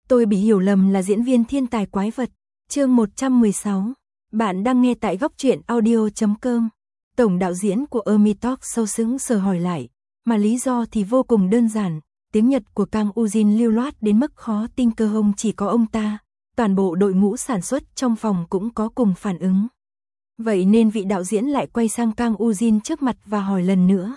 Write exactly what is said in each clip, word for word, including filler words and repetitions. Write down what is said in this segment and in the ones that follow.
Tôi bị hiểu lầm là diễn viên thiên tài quái vật. Chương một trăm mười sáu. Bạn đang nghe tại góc truyện audio chấm com. Tổng đạo diễn của Army Talk Show sững sờ hỏi lại, mà lý do thì vô cùng đơn giản. Tiếng Nhật của Kang Ujin lưu loát đến mức khó tin cơ hông chỉ có ông ta. Toàn bộ đội ngũ sản xuất trong phòng cũng có cùng phản ứng. Vậy nên vị đạo diễn lại quay sang Kang Ujin trước mặt và hỏi lần nữa.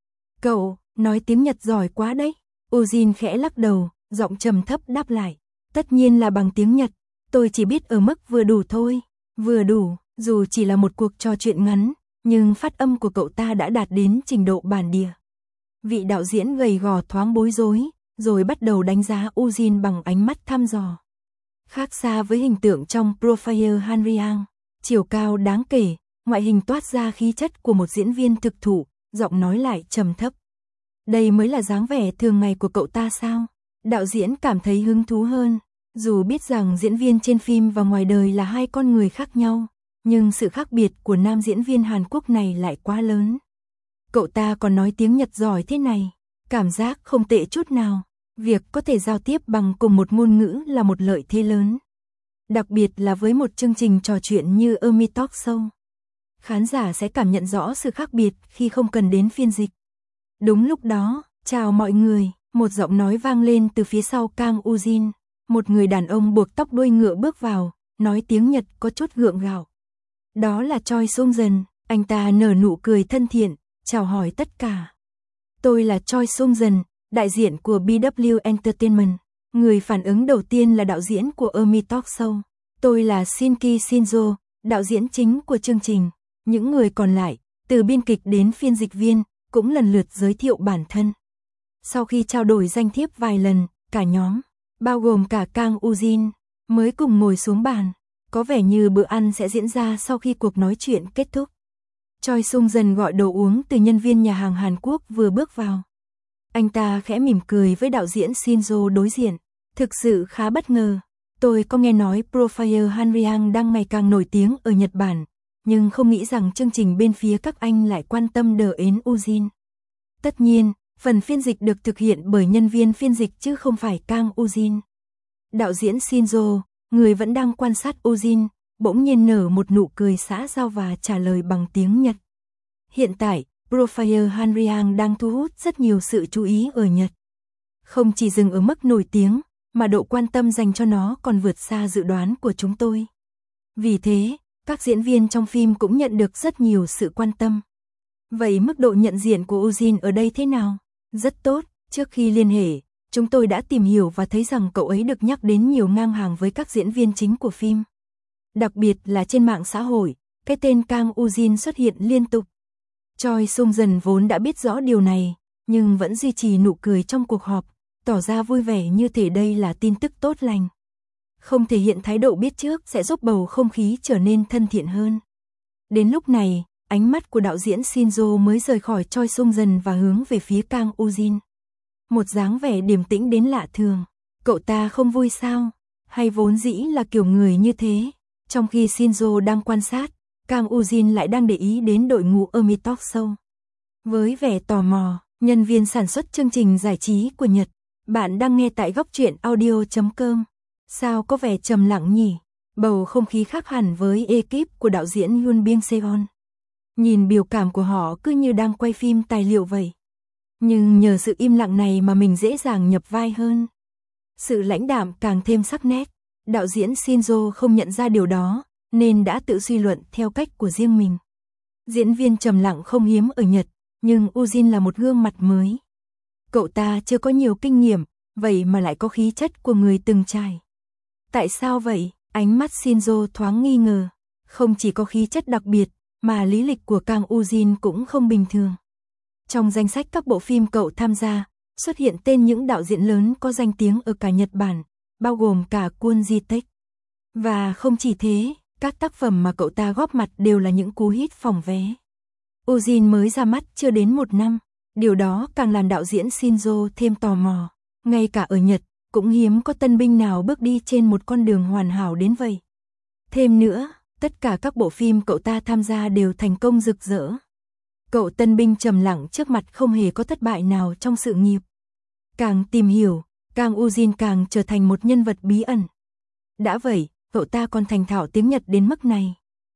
Cậu, nói tiếng Nhật giỏi quá đấy. Ujin khẽ lắc đầu, giọng trầm thấp đáp lại. Tất nhiên là bằng tiếng Nhật, tôi chỉ biết ở mức vừa đủ thôi. Vừa đủ, dù chỉ là một cuộc trò chuyện ngắn, nhưng phát âm của cậu ta đã đạt đến trình độ bản địa. Vị đạo diễn gầy gò thoáng bối rối, rồi bắt đầu đánh giá Ujin bằng ánh mắt thăm dò. Khác xa với hình tượng trong Profile Hanriang, chiều cao đáng kể, ngoại hình toát ra khí chất của một diễn viên thực thụ, giọng nói lại trầm thấp. Đây mới là dáng vẻ thường ngày của cậu ta sao? Đạo diễn cảm thấy hứng thú hơn, dù biết rằng diễn viên trên phim và ngoài đời là hai con người khác nhau, nhưng sự khác biệt của nam diễn viên Hàn Quốc này lại quá lớn. Cậu ta còn nói tiếng Nhật giỏi thế này, cảm giác không tệ chút nào. Việc có thể giao tiếp bằng cùng một ngôn ngữ là một lợi thế lớn. Đặc biệt là với một chương trình trò chuyện như Army Talk Show. Khán giả sẽ cảm nhận rõ sự khác biệt khi không cần đến phiên dịch. Đúng lúc đó, chào mọi người, một giọng nói vang lên từ phía sau Kang Ujin. Một người đàn ông buộc tóc đuôi ngựa bước vào, nói tiếng Nhật có chút gượng gạo. Đó là Choi Sung-jin, anh ta nở nụ cười thân thiện, chào hỏi tất cả. Tôi là Choi Sung-jin, đại diện của bê vê Entertainment. Người phản ứng đầu tiên là đạo diễn của Army Talk Show. Tôi là Shinki Shinzo, đạo diễn chính của chương trình. Những người còn lại, từ biên kịch đến phiên dịch viên, cũng lần lượt giới thiệu bản thân. Sau khi trao đổi danh thiếp vài lần, cả nhóm, bao gồm cả Kang Ujin, mới cùng ngồi xuống bàn. Có vẻ như bữa ăn sẽ diễn ra sau khi cuộc nói chuyện kết thúc. Choi Sung-jin gọi đồ uống từ nhân viên nhà hàng Hàn Quốc vừa bước vào. Anh ta khẽ mỉm cười với đạo diễn Shinzo đối diện. Thực sự khá bất ngờ. Tôi có nghe nói Profile Hanriang đang ngày càng nổi tiếng ở Nhật Bản, nhưng không nghĩ rằng chương trình bên phía các anh lại quan tâm đến Ujin. Tất nhiên, phần phiên dịch được thực hiện bởi nhân viên phiên dịch chứ không phải Kang Ujin. Đạo diễn Shinzo, người vẫn đang quan sát Ujin, bỗng nhiên nở một nụ cười xã giao và trả lời bằng tiếng Nhật. Hiện tại, Profile Hanriang đang thu hút rất nhiều sự chú ý ở Nhật. Không chỉ dừng ở mức nổi tiếng, mà độ quan tâm dành cho nó còn vượt xa dự đoán của chúng tôi. Vì thế, các diễn viên trong phim cũng nhận được rất nhiều sự quan tâm. Vậy mức độ nhận diện của Ujin ở đây thế nào? Rất tốt, trước khi liên hệ, chúng tôi đã tìm hiểu và thấy rằng cậu ấy được nhắc đến nhiều ngang hàng với các diễn viên chính của phim. Đặc biệt là trên mạng xã hội, cái tên Kang Ujin xuất hiện liên tục. Choi Sung-jin vốn đã biết rõ điều này, nhưng vẫn duy trì nụ cười trong cuộc họp, tỏ ra vui vẻ như thể đây là tin tức tốt lành. Không thể hiện thái độ biết trước sẽ giúp bầu không khí trở nên thân thiện hơn. Đến lúc này, ánh mắt của đạo diễn Shinzo mới rời khỏi Choi Sung-jin và hướng về phía Kang Ujin. Một dáng vẻ điềm tĩnh đến lạ thường. Cậu ta không vui sao? Hay vốn dĩ là kiểu người như thế? Trong khi Shinzo đang quan sát, Kang Ujin lại đang để ý đến đội ngũ Army Talk Show. Với vẻ tò mò, nhân viên sản xuất chương trình giải trí của Nhật. Bạn đang nghe tại góc truyện audio chấm com. Sao có vẻ trầm lặng nhỉ? Bầu không khí khác hẳn với ekip của đạo diễn Yoon Byung Seon. Nhìn biểu cảm của họ cứ như đang quay phim tài liệu vậy. Nhưng nhờ sự im lặng này mà mình dễ dàng nhập vai hơn. Sự lãnh đạm càng thêm sắc nét. Đạo diễn Shinzo không nhận ra điều đó, nên đã tự suy luận theo cách của riêng mình. Diễn viên trầm lặng không hiếm ở Nhật, nhưng Ujin là một gương mặt mới. Cậu ta chưa có nhiều kinh nghiệm, vậy mà lại có khí chất của người từng trải. Tại sao vậy? Ánh mắt Shinzo thoáng nghi ngờ. Không chỉ có khí chất đặc biệt, mà lý lịch của Kang Ujin cũng không bình thường. Trong danh sách các bộ phim cậu tham gia, xuất hiện tên những đạo diễn lớn có danh tiếng ở cả Nhật Bản, bao gồm cả Kwon Ji-taek. Và không chỉ thế, các tác phẩm mà cậu ta góp mặt đều là những cú hit phòng vé. Ujin mới ra mắt chưa đến một năm. Điều đó càng làm đạo diễn Shinzo thêm tò mò. Ngay cả ở Nhật, cũng hiếm có tân binh nào bước đi trên một con đường hoàn hảo đến vậy. Thêm nữa, tất cả các bộ phim cậu ta tham gia đều thành công rực rỡ. Cậu tân binh trầm lặng trước mặt không hề có thất bại nào trong sự nghiệp. Càng tìm hiểu, Kang Ujin càng trở thành một nhân vật bí ẩn. Đã vậy, cậu ta còn thành thạo tiếng Nhật đến mức này.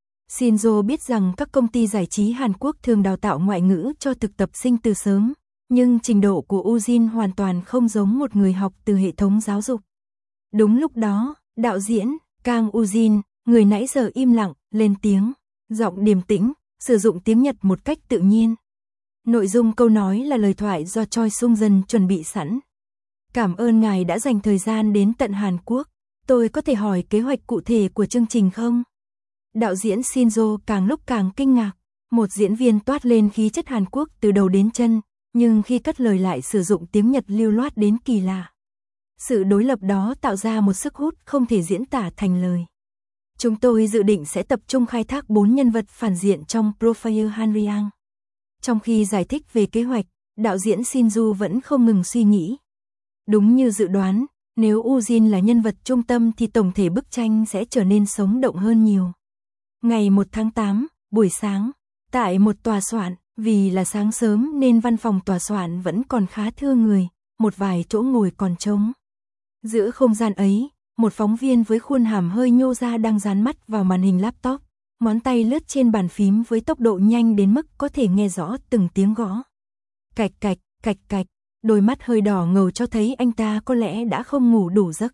Shinzo biết rằng các công ty giải trí Hàn Quốc thường đào tạo ngoại ngữ cho thực tập sinh từ sớm, nhưng trình độ của Ujin hoàn toàn không giống một người học từ hệ thống giáo dục. Đúng lúc đó, đạo diễn Kang Ujin, người nãy giờ im lặng, lên tiếng, giọng điềm tĩnh, sử dụng tiếng Nhật một cách tự nhiên. Nội dung câu nói là lời thoại do Choi Sung Jin chuẩn bị sẵn. Cảm ơn ngài đã dành thời gian đến tận Hàn Quốc. Tôi có thể hỏi kế hoạch cụ thể của chương trình không? Đạo diễn Shinzo càng lúc càng kinh ngạc. Một diễn viên toát lên khí chất Hàn Quốc từ đầu đến chân, nhưng khi cất lời lại sử dụng tiếng Nhật lưu loát đến kỳ lạ. Sự đối lập đó tạo ra một sức hút không thể diễn tả thành lời. Chúng tôi dự định sẽ tập trung khai thác bốn nhân vật phản diện trong Profile Hanryang. Trong khi giải thích về kế hoạch, đạo diễn Shinzo vẫn không ngừng suy nghĩ. Đúng như dự đoán, nếu Ujin là nhân vật trung tâm thì tổng thể bức tranh sẽ trở nên sống động hơn nhiều. Ngày một tháng tám, buổi sáng, tại một tòa soạn, vì là sáng sớm nên văn phòng tòa soạn vẫn còn khá thưa người, một vài chỗ ngồi còn trống. Giữa không gian ấy, một phóng viên với khuôn hàm hơi nhô ra đang dán mắt vào màn hình laptop, ngón tay lướt trên bàn phím với tốc độ nhanh đến mức có thể nghe rõ từng tiếng gõ. Cạch cạch, cạch cạch, đôi mắt hơi đỏ ngầu cho thấy anh ta có lẽ đã không ngủ đủ giấc.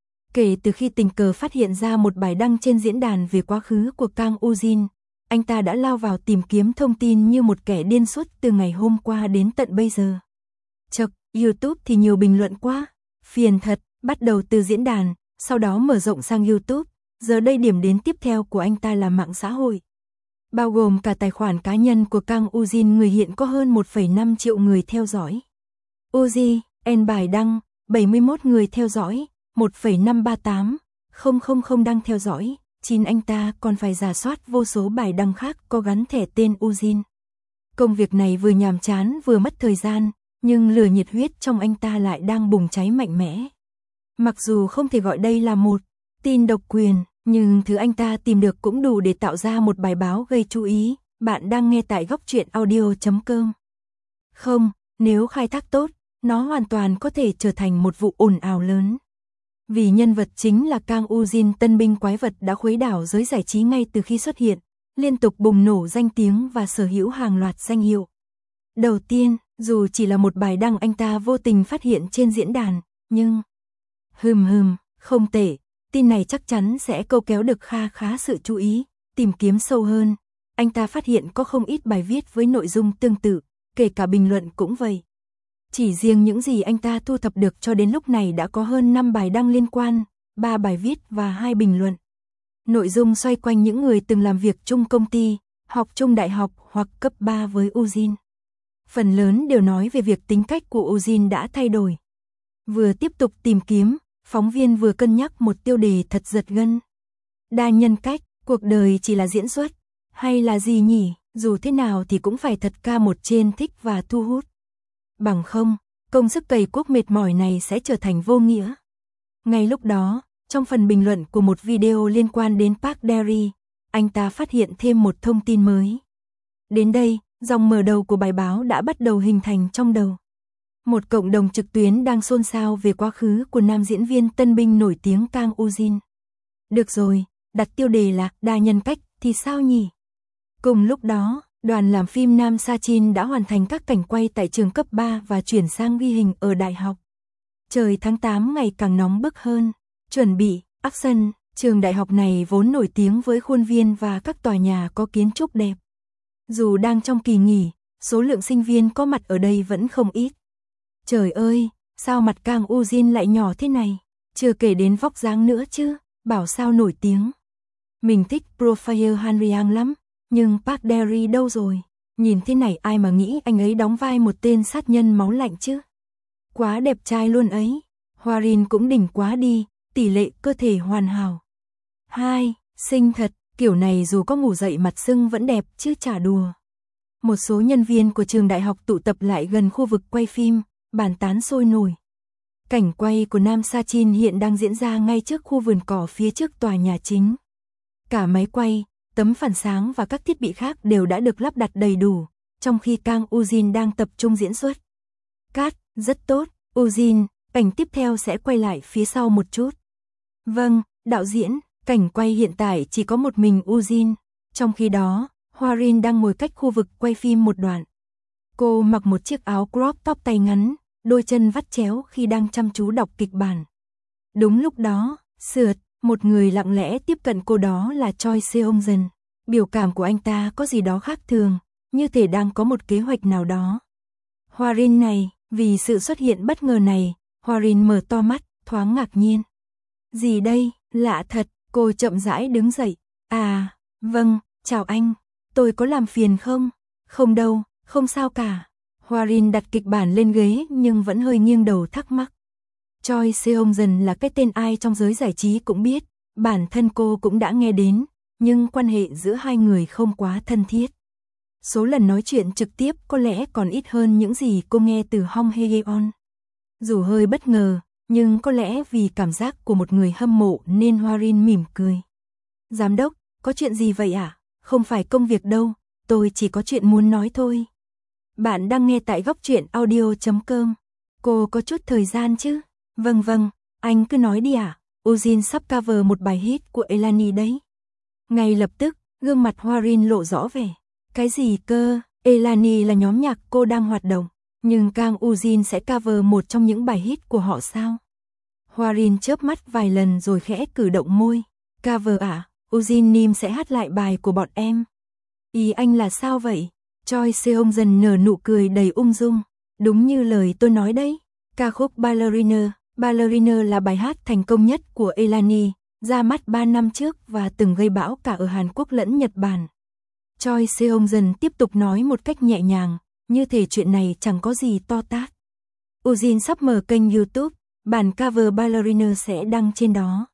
Kể từ khi tình cờ phát hiện ra một bài đăng trên diễn đàn về quá khứ của Kang Ujin, anh ta đã lao vào tìm kiếm thông tin như một kẻ điên suốt từ ngày hôm qua đến tận bây giờ. Chậc, YouTube thì nhiều bình luận quá, phiền thật, bắt đầu từ diễn đàn, sau đó mở rộng sang YouTube, giờ đây điểm đến tiếp theo của anh ta là mạng xã hội. Bao gồm cả tài khoản cá nhân của Kang Ujin, người hiện có hơn một phẩy năm triệu người theo dõi. Uji, en bài đăng, bảy mươi mốt người theo dõi, một phẩy năm ba tám nghìn đang theo dõi, chín anh ta còn phải rà soát vô số bài đăng khác có gắn thẻ tên Ujin. Công việc này vừa nhàm chán vừa mất thời gian, nhưng lửa nhiệt huyết trong anh ta lại đang bùng cháy mạnh mẽ. Mặc dù không thể gọi đây là một tin độc quyền, nhưng thứ anh ta tìm được cũng đủ để tạo ra một bài báo gây chú ý. Bạn đang nghe tại góc truyện audio chấm com. Không, nếu khai thác tốt, nó hoàn toàn có thể trở thành một vụ ồn ào lớn. Vì nhân vật chính là Kang Ujin, tân binh quái vật đã khuấy đảo giới giải trí ngay từ khi xuất hiện, liên tục bùng nổ danh tiếng và sở hữu hàng loạt danh hiệu. Đầu tiên, dù chỉ là một bài đăng anh ta vô tình phát hiện trên diễn đàn, nhưng hừm hừm, không tệ, tin này chắc chắn sẽ câu kéo được kha khá sự chú ý. Tìm kiếm sâu hơn, anh ta phát hiện có không ít bài viết với nội dung tương tự, kể cả bình luận cũng vậy. Chỉ riêng những gì anh ta thu thập được cho đến lúc này đã có hơn năm bài đăng liên quan, ba bài viết và hai bình luận. Nội dung xoay quanh những người từng làm việc chung công ty, học chung đại học hoặc cấp ba với Ujin. Phần lớn đều nói về việc tính cách của Ujin đã thay đổi. Vừa tiếp tục tìm kiếm, phóng viên vừa cân nhắc một tiêu đề thật giật gân. Đa nhân cách, cuộc đời chỉ là diễn xuất, hay là gì nhỉ? Dù thế nào thì cũng phải thật ca một trên thích và thu hút. Bằng không, công sức cày cuốc mệt mỏi này sẽ trở thành vô nghĩa. Ngay lúc đó, trong phần bình luận của một video liên quan đến Park Dae-ri, anh ta phát hiện thêm một thông tin mới. Đến đây, dòng mở đầu của bài báo đã bắt đầu hình thành trong đầu. Một cộng đồng trực tuyến đang xôn xao về quá khứ của nam diễn viên tân binh nổi tiếng Kang Ujin. Được rồi, đặt tiêu đề là đa nhân cách thì sao nhỉ? Cùng lúc đó, đoàn làm phim Nam Sachin đã hoàn thành các cảnh quay tại trường cấp ba và chuyển sang ghi hình ở đại học. Trời tháng tám ngày càng nóng bức hơn. Chuẩn bị, action, trường đại học này vốn nổi tiếng với khuôn viên và các tòa nhà có kiến trúc đẹp. Dù đang trong kỳ nghỉ, số lượng sinh viên có mặt ở đây vẫn không ít. Trời ơi, sao mặt Kang Ujin lại nhỏ thế này? Chưa kể đến vóc dáng nữa chứ, bảo sao nổi tiếng. Mình thích Profile Hanryang lắm, nhưng Park Dae-ri đâu rồi? Nhìn thế này ai mà nghĩ anh ấy đóng vai một tên sát nhân máu lạnh chứ? Quá đẹp trai luôn ấy. Hwarin cũng đỉnh quá đi, tỷ lệ cơ thể hoàn hảo. Hai, xinh thật, kiểu này dù có ngủ dậy mặt sưng vẫn đẹp chứ chả đùa. Một số nhân viên của trường đại học tụ tập lại gần khu vực quay phim, bàn tán sôi nổi. Cảnh quay của Nam Sachin hiện đang diễn ra ngay trước khu vườn cỏ phía trước tòa nhà chính. Cả máy quay, tấm phản sáng và các thiết bị khác đều đã được lắp đặt đầy đủ, trong khi Kang Ujin đang tập trung diễn xuất. Cát, rất tốt, Ujin, Cảnh tiếp theo sẽ quay lại phía sau một chút. Vâng, đạo diễn, cảnh quay hiện tại chỉ có một mình Ujin. Trong khi đó, Hwarin đang ngồi cách khu vực quay phim một đoạn. Cô mặc một chiếc áo crop top tay ngắn, đôi chân vắt chéo khi đang chăm chú đọc kịch bản. Đúng lúc đó, sượt, một người lặng lẽ tiếp cận cô, đó là Choi Seong-jeon. Biểu cảm của anh ta có gì đó khác thường, như thể đang có một kế hoạch nào đó. Hwarin này, vì sự xuất hiện bất ngờ này, Hwarin mở to mắt, thoáng ngạc nhiên. Gì đây, lạ thật, cô chậm rãi đứng dậy. À, vâng, chào anh, tôi có làm phiền không? Không đâu, không sao cả. Hwarin đặt kịch bản lên ghế nhưng vẫn hơi nghiêng đầu thắc mắc. Choi Seong-jeon là cái tên ai trong giới giải trí cũng biết, bản thân cô cũng đã nghe đến, nhưng quan hệ giữa hai người không quá thân thiết. Số lần nói chuyện trực tiếp có lẽ còn ít hơn những gì cô nghe từ Hong Hye-yeon. Dù hơi bất ngờ, nhưng có lẽ vì cảm giác của một người hâm mộ nên Hwarin mỉm cười. Giám đốc, có chuyện gì vậy ạ? À? Không phải công việc đâu, tôi chỉ có chuyện muốn nói thôi. Bạn đang nghe tại góc truyện audio chấm com. Cô có chút thời gian chứ? Vâng vâng, anh cứ nói đi ạ. À? Ujin sắp cover một bài hit của Elani đấy. Ngay lập tức, gương mặt Hwarin lộ rõ vẻ. Cái gì cơ? Elani là nhóm nhạc cô đang hoạt động, nhưng Kang Ujin sẽ cover một trong những bài hit của họ sao? Hwarin chớp mắt vài lần rồi khẽ cử động môi. Cover à? Ujin Nim sẽ hát lại bài của bọn em. Ý anh là sao vậy? Choi Seong-jeon nở nụ cười đầy ung dung. Đúng như lời tôi nói đấy. Ca khúc Ballerina, Ballerina là bài hát thành công nhất của Elani, ra mắt ba năm trước và từng gây bão cả ở Hàn Quốc lẫn Nhật Bản. Choi Seong-jeon tiếp tục nói một cách nhẹ nhàng, như thể chuyện này chẳng có gì to tát. Ujin sắp mở kênh YouTube, bản cover Ballerina sẽ đăng trên đó.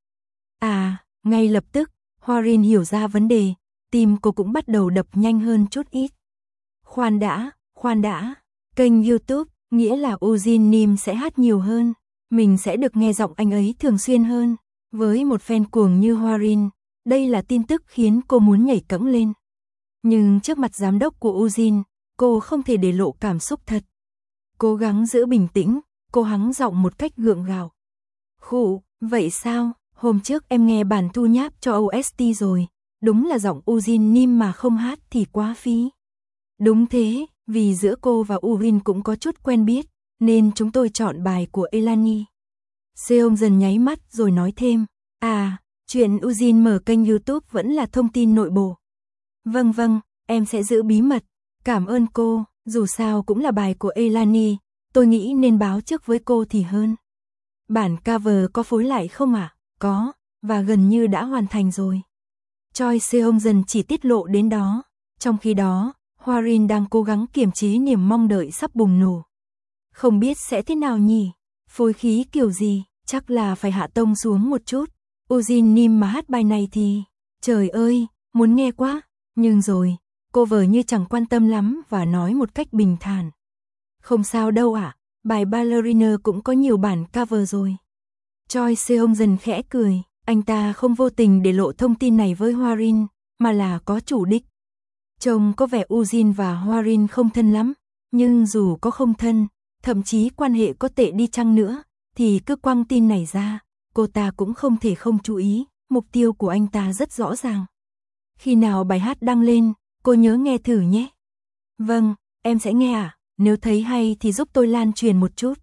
À, ngay lập tức, Hwarin hiểu ra vấn đề, tim cô cũng bắt đầu đập nhanh hơn chút ít. Khoan đã, khoan đã, kênh YouTube, nghĩa là Ujin Nim sẽ hát nhiều hơn, mình sẽ được nghe giọng anh ấy thường xuyên hơn. Với một fan cuồng như Hwarin, đây là tin tức khiến cô muốn nhảy cẫng lên. Nhưng trước mặt giám đốc của Ujin, cô không thể để lộ cảm xúc thật. Cố gắng giữ bình tĩnh, cô hắng giọng một cách gượng gạo. Khụ, vậy sao, hôm trước em nghe bản thu nháp cho ô ét tê rồi, đúng là giọng Ujin Nim mà không hát thì quá phí. Đúng thế, vì giữa cô và Ujin cũng có chút quen biết, nên chúng tôi chọn bài của Elani. Seong-jeon nháy mắt rồi nói thêm, à, chuyện Ujin mở kênh YouTube vẫn là thông tin nội bộ. Vâng vâng, em sẽ giữ bí mật, cảm ơn cô, dù sao cũng là bài của Elani, tôi nghĩ nên báo trước với cô thì hơn. Bản cover có phối lại không ạ? À? Có, và gần như đã hoàn thành rồi. Choi Seong-jeon chỉ tiết lộ đến đó, trong khi đó, Hwarin đang cố gắng kiềm chế niềm mong đợi sắp bùng nổ. Không biết sẽ thế nào nhỉ? Phối khí kiểu gì? Chắc là phải hạ tông xuống một chút. Ujin Nim mà hát bài này thì... Trời ơi, muốn nghe quá. Nhưng rồi, cô vờ như chẳng quan tâm lắm và nói một cách bình thản. Không sao đâu ạ, à, bài Ballerina cũng có nhiều bản cover rồi. Choi Seong-jeon khẽ cười, anh ta không vô tình để lộ thông tin này với Hwarin, mà là có chủ đích. Trông có vẻ Ujin và Hwarin không thân lắm, nhưng dù có không thân, thậm chí quan hệ có tệ đi chăng nữa, thì cứ quăng tin này ra, cô ta cũng không thể không chú ý, mục tiêu của anh ta rất rõ ràng. Khi nào bài hát đăng lên, cô nhớ nghe thử nhé. Vâng, em sẽ nghe à, nếu thấy hay thì giúp tôi lan truyền một chút.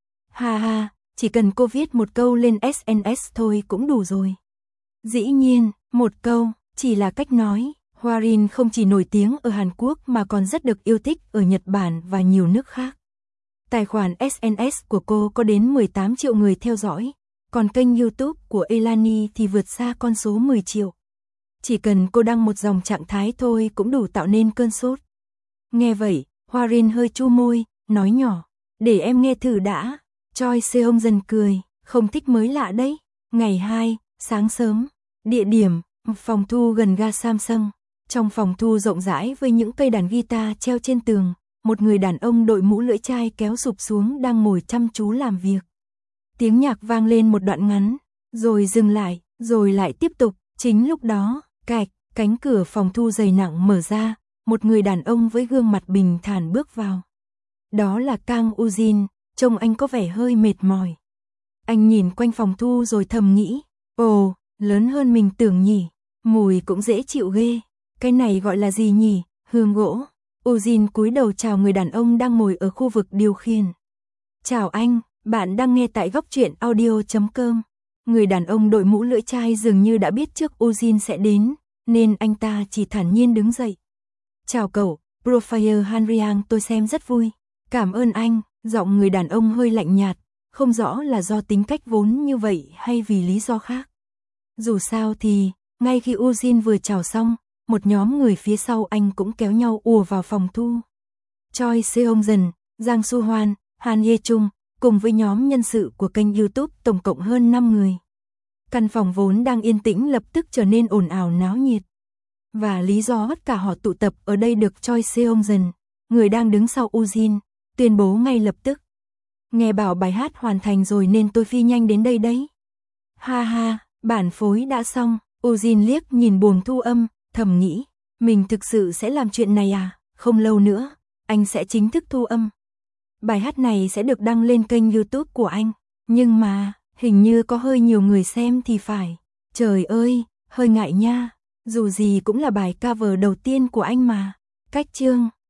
Ha ha, chỉ cần cô viết một câu lên ét en ét thôi cũng đủ rồi. Dĩ nhiên, một câu, chỉ là cách nói. Hwarin không chỉ nổi tiếng ở Hàn Quốc mà còn rất được yêu thích ở Nhật Bản và nhiều nước khác. Tài khoản ét en ét của cô có đến mười tám triệu người theo dõi, còn kênh YouTube của Elani thì vượt xa con số mười triệu. Chỉ cần cô đăng một dòng trạng thái thôi cũng đủ tạo nên cơn sốt. Nghe vậy, Hwarin hơi chu môi, nói nhỏ, để em nghe thử đã. Choi Seong-jeon cười, không thích mới lạ đấy. Ngày hai, sáng sớm, địa điểm, phòng thu gần ga Samsung. Trong phòng thu rộng rãi với những cây đàn guitar treo trên tường, một người đàn ông đội mũ lưỡi chai kéo sụp xuống đang ngồi chăm chú làm việc. Tiếng nhạc vang lên một đoạn ngắn, rồi dừng lại, rồi lại tiếp tục. Chính lúc đó, cạch, cánh cửa phòng thu dày nặng mở ra, một người đàn ông với gương mặt bình thản bước vào. Đó là Kang Ujin, trông anh có vẻ hơi mệt mỏi. Anh nhìn quanh phòng thu rồi thầm nghĩ, ồ, lớn hơn mình tưởng nhỉ, mùi cũng dễ chịu ghê, cái này gọi là gì nhỉ, hương gỗ. Ujin cúi đầu chào người đàn ông đang ngồi ở khu vực điều khiển. Chào anh, bạn đang nghe tại góc truyện audio chấm com. Người đàn ông đội mũ lưỡi chai dường như đã biết trước Ujin sẽ đến, nên anh ta chỉ thản nhiên đứng dậy. Chào cậu, Professor Hanriang, tôi xem rất vui. Cảm ơn anh, giọng người đàn ông hơi lạnh nhạt, không rõ là do tính cách vốn như vậy hay vì lý do khác. Dù sao thì, ngay khi Ujin vừa chào xong, một nhóm người phía sau anh cũng kéo nhau ùa vào phòng thu. Choi Seong-jeon, Giang Su-hoan, Han Ye-chung, cùng với nhóm nhân sự của kênh YouTube tổng cộng hơn năm người. Căn phòng vốn đang yên tĩnh lập tức trở nên ồn ào náo nhiệt. Và lý do tất cả họ tụ tập ở đây được Choi Seong-jeon, người đang đứng sau Ujin, tuyên bố ngay lập tức. Nghe bảo bài hát hoàn thành rồi nên tôi phi nhanh đến đây đấy. Ha ha, bản phối đã xong, Ujin liếc nhìn buồng thu âm, thầm nghĩ, mình thực sự sẽ làm chuyện này à, không lâu nữa, anh sẽ chính thức thu âm. Bài hát này sẽ được đăng lên kênh YouTube của anh, nhưng mà, hình như có hơi nhiều người xem thì phải. Trời ơi, hơi ngại nha, dù gì cũng là bài cover đầu tiên của anh mà. Cách chương